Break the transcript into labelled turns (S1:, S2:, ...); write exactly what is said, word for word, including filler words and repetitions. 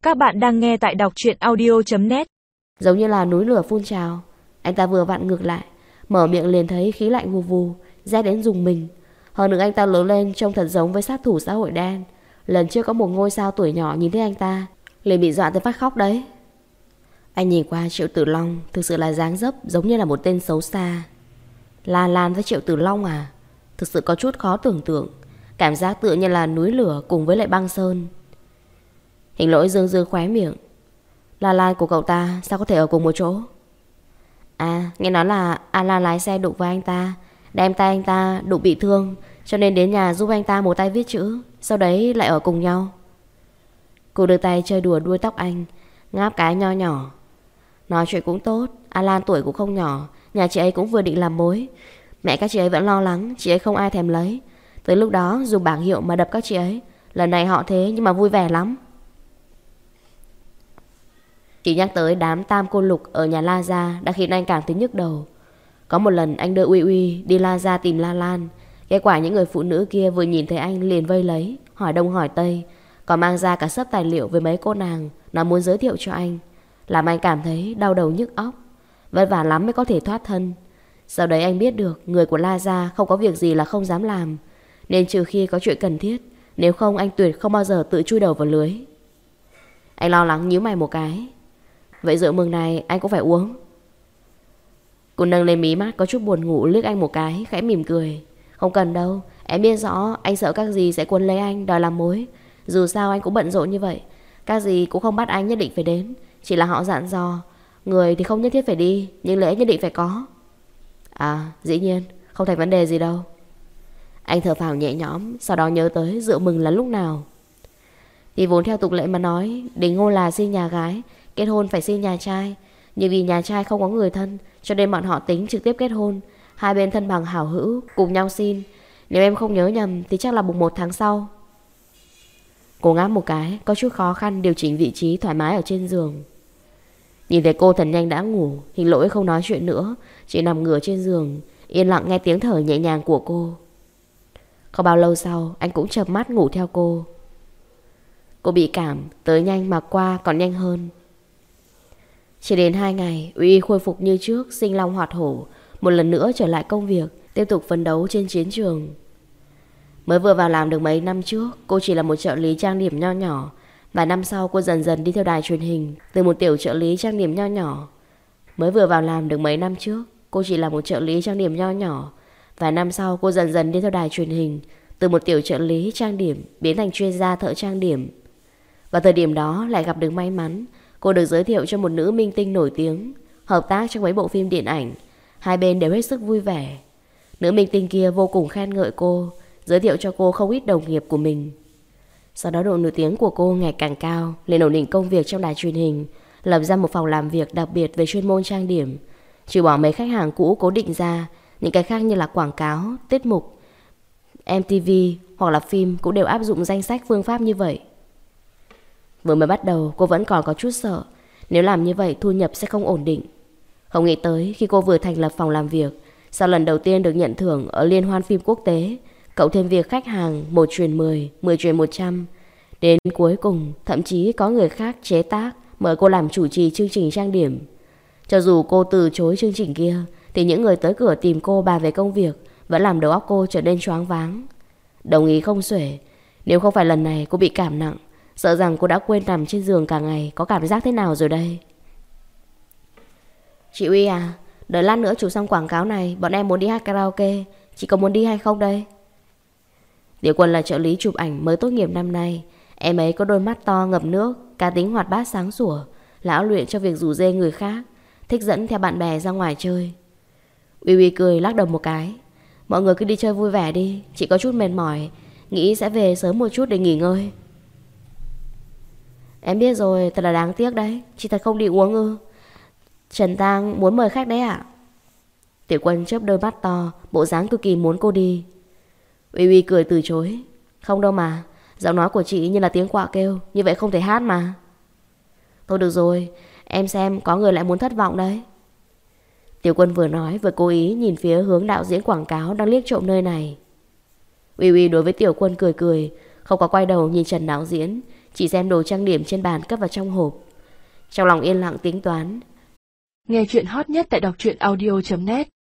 S1: Các bạn đang nghe tại đọc truyện audio chấm net.
S2: Giống như là núi lửa phun trào. Anh ta vừa vặn ngược lại, mở miệng liền thấy khí lạnh vù vù, rét đến rùng mình. Hơn nữa anh ta lớn lên trông thật giống với sát thủ xã hội đen. Lần trước có một ngôi sao tuổi nhỏ nhìn thấy anh ta liền bị dọa tới phát khóc đấy. Anh nhìn qua Triệu Tử Long, thực sự là dáng dấp giống như là một tên xấu xa. Lan Lan với Triệu Tử Long à? Thực sự có chút khó tưởng tượng. Cảm giác tựa như là núi lửa cùng với lại băng sơn. Hình Lỗi dương dương khóe miệng. Lan Lan của cậu ta sao có thể ở cùng một chỗ? À, nghe nói là Alan lái xe đụng vào anh ta, đem tay anh ta đụng bị thương, cho nên đến nhà giúp anh ta một tay viết chữ, sau đấy lại ở cùng nhau. Cô đưa tay chơi đùa đuôi tóc anh, ngáp cái nho nhỏ. Nói chuyện cũng tốt, Alan tuổi cũng không nhỏ, nhà chị ấy cũng vừa định làm mối. Mẹ các chị ấy vẫn lo lắng chị ấy không ai thèm lấy. Tới lúc đó dùng bảng hiệu mà đập các chị ấy. Lần này họ thế nhưng mà vui vẻ lắm. Chỉ nhắc tới đám tam cô lục ở nhà La Gia đã khiến anh cảm thấy nhức đầu. Có một lần anh đưa Uy Uy đi La Gia tìm La Lan. Kết quả những người phụ nữ kia vừa nhìn thấy anh liền vây lấy, hỏi đông hỏi tây, còn mang ra cả sấp tài liệu với mấy cô nàng nó muốn giới thiệu cho anh, làm anh cảm thấy đau đầu nhức óc. Vất vả lắm mới có thể thoát thân. Sau đấy anh biết được người của La Gia không có việc gì là không dám làm, nên trừ khi có chuyện cần thiết, nếu không anh tuyệt không bao giờ tự chui đầu vào lưới. Anh lo lắng nhíu mày một cái. Vậy rượu mừng này anh cũng phải uống. Cô nâng lên mí mắt có chút buồn ngủ liếc anh một cái, khẽ mỉm cười. Không cần đâu, em biết rõ anh sợ các dì sẽ cuốn lấy anh đòi làm mối. Dù sao anh cũng bận rộn như vậy, các dì cũng không bắt anh nhất định phải đến. Chỉ là họ dặn dò người thì không nhất thiết phải đi, nhưng lễ nhất định phải có. À dĩ nhiên, không thành vấn đề gì đâu. Anh thở phào nhẹ nhõm, sau đó nhớ tới rượu mừng là lúc nào. Thì vốn theo tục lệ mà nói, đính hôn là xin nhà gái, kết hôn phải xin nhà trai. Nhưng vì nhà trai không có người thân, cho nên bọn họ tính trực tiếp kết hôn. Hai bên thân bằng hảo hữu cùng nhau xin. Nếu em không nhớ nhầm thì chắc là mùng một tháng sau. Cô ngáp một cái, có chút khó khăn điều chỉnh vị trí thoải mái ở trên giường. Nhìn thấy cô thần nhanh đã ngủ, Hình Lỗi không nói chuyện nữa, chỉ nằm ngửa trên giường, yên lặng nghe tiếng thở nhẹ nhàng của cô. Không bao lâu sau, anh cũng chợp mắt ngủ theo cô. Cô bị cảm, tới nhanh mà qua còn nhanh hơn. Chỉ đến hai ngày, Uy khôi phục như trước, sinh long hoạt hổ, một lần nữa trở lại công việc, tiếp tục phấn đấu trên chiến trường. Mới vừa vào làm được mấy năm trước, cô chỉ là một trợ lý trang điểm nho nhỏ. Và năm sau cô dần dần đi theo đài truyền hình, từ một tiểu trợ lý trang điểm nho nhỏ. Mới vừa vào làm được mấy năm trước, cô chỉ là một trợ lý trang điểm nho nhỏ. Và năm sau cô dần dần đi theo đài truyền hình, từ một tiểu trợ lý trang điểm biến thành chuyên gia thợ trang điểm. Và thời điểm đó lại gặp được may mắn, cô được giới thiệu cho một nữ minh tinh nổi tiếng, hợp tác trong mấy bộ phim điện ảnh. Hai bên đều hết sức vui vẻ. Nữ minh tinh kia vô cùng khen ngợi cô, giới thiệu cho cô không ít đồng nghiệp của mình. Sau đó độ nổi tiếng của cô ngày càng cao, lên ổn định công việc trong đài truyền hình, lập ra một phòng làm việc đặc biệt về chuyên môn trang điểm. Trừ bỏ mấy khách hàng cũ cố định ra, những cái khác như là quảng cáo, tiết mục, em tê vê hoặc là phim cũng đều áp dụng danh sách phương pháp như vậy. Vừa mới bắt đầu cô vẫn còn có chút sợ, nếu làm như vậy thu nhập sẽ không ổn định. Không nghĩ tới khi cô vừa thành lập phòng làm việc, sau lần đầu tiên được nhận thưởng ở liên hoan phim quốc tế, cộng thêm việc khách hàng một truyền mười, mười truyền một trăm, đến cuối cùng thậm chí có người khác chế tác mời cô làm chủ trì chương trình trang điểm. Cho dù cô từ chối chương trình kia, thì những người tới cửa tìm cô bàn về công việc vẫn làm đầu óc cô trở nên choáng váng. Đồng ý không xuể, nếu không phải lần này cô bị cảm nặng, sợ rằng cô đã quên nằm trên giường cả ngày có cảm giác thế nào rồi đây. Chị Uy à, đợi lát nữa chụp xong quảng cáo này, bọn em muốn đi hát karaoke, chị có muốn đi hay không đây? Tiểu Quân là trợ lý chụp ảnh mới tốt nghiệp năm nay. Em ấy có đôi mắt to ngập nước, cá tính hoạt bát sáng sủa, lão luyện cho việc rủ rê người khác, thích dẫn theo bạn bè ra ngoài chơi. Uy Uy cười lắc đầu một cái. Mọi người cứ đi chơi vui vẻ đi, chị có chút mệt mỏi, nghĩ sẽ về sớm một chút để nghỉ ngơi. Em biết rồi, thật là đáng tiếc đấy, chị thật không đi uống ư? Trần Tang muốn mời khách đấy ạ. Tiểu Quân chớp đôi mắt to, bộ dáng cực kỳ muốn cô đi. Uy Uy cười từ chối. Không đâu mà, giọng nói của chị như là tiếng quạ kêu, như vậy không thể hát mà. Thôi được rồi, em xem có người lại muốn thất vọng đấy. Tiểu Quân vừa nói vừa cố ý nhìn phía hướng đạo diễn quảng cáo đang liếc trộm nơi này. Uy Uy đối với Tiểu Quân cười cười, không có quay đầu nhìn Trần đạo diễn, Chị xem đồ trang điểm trên bàn cất vào trong hộp. Trong lòng yên lặng tính toán.
S1: Nghe chuyện hot nhất tại đọc truyện audio chấm net.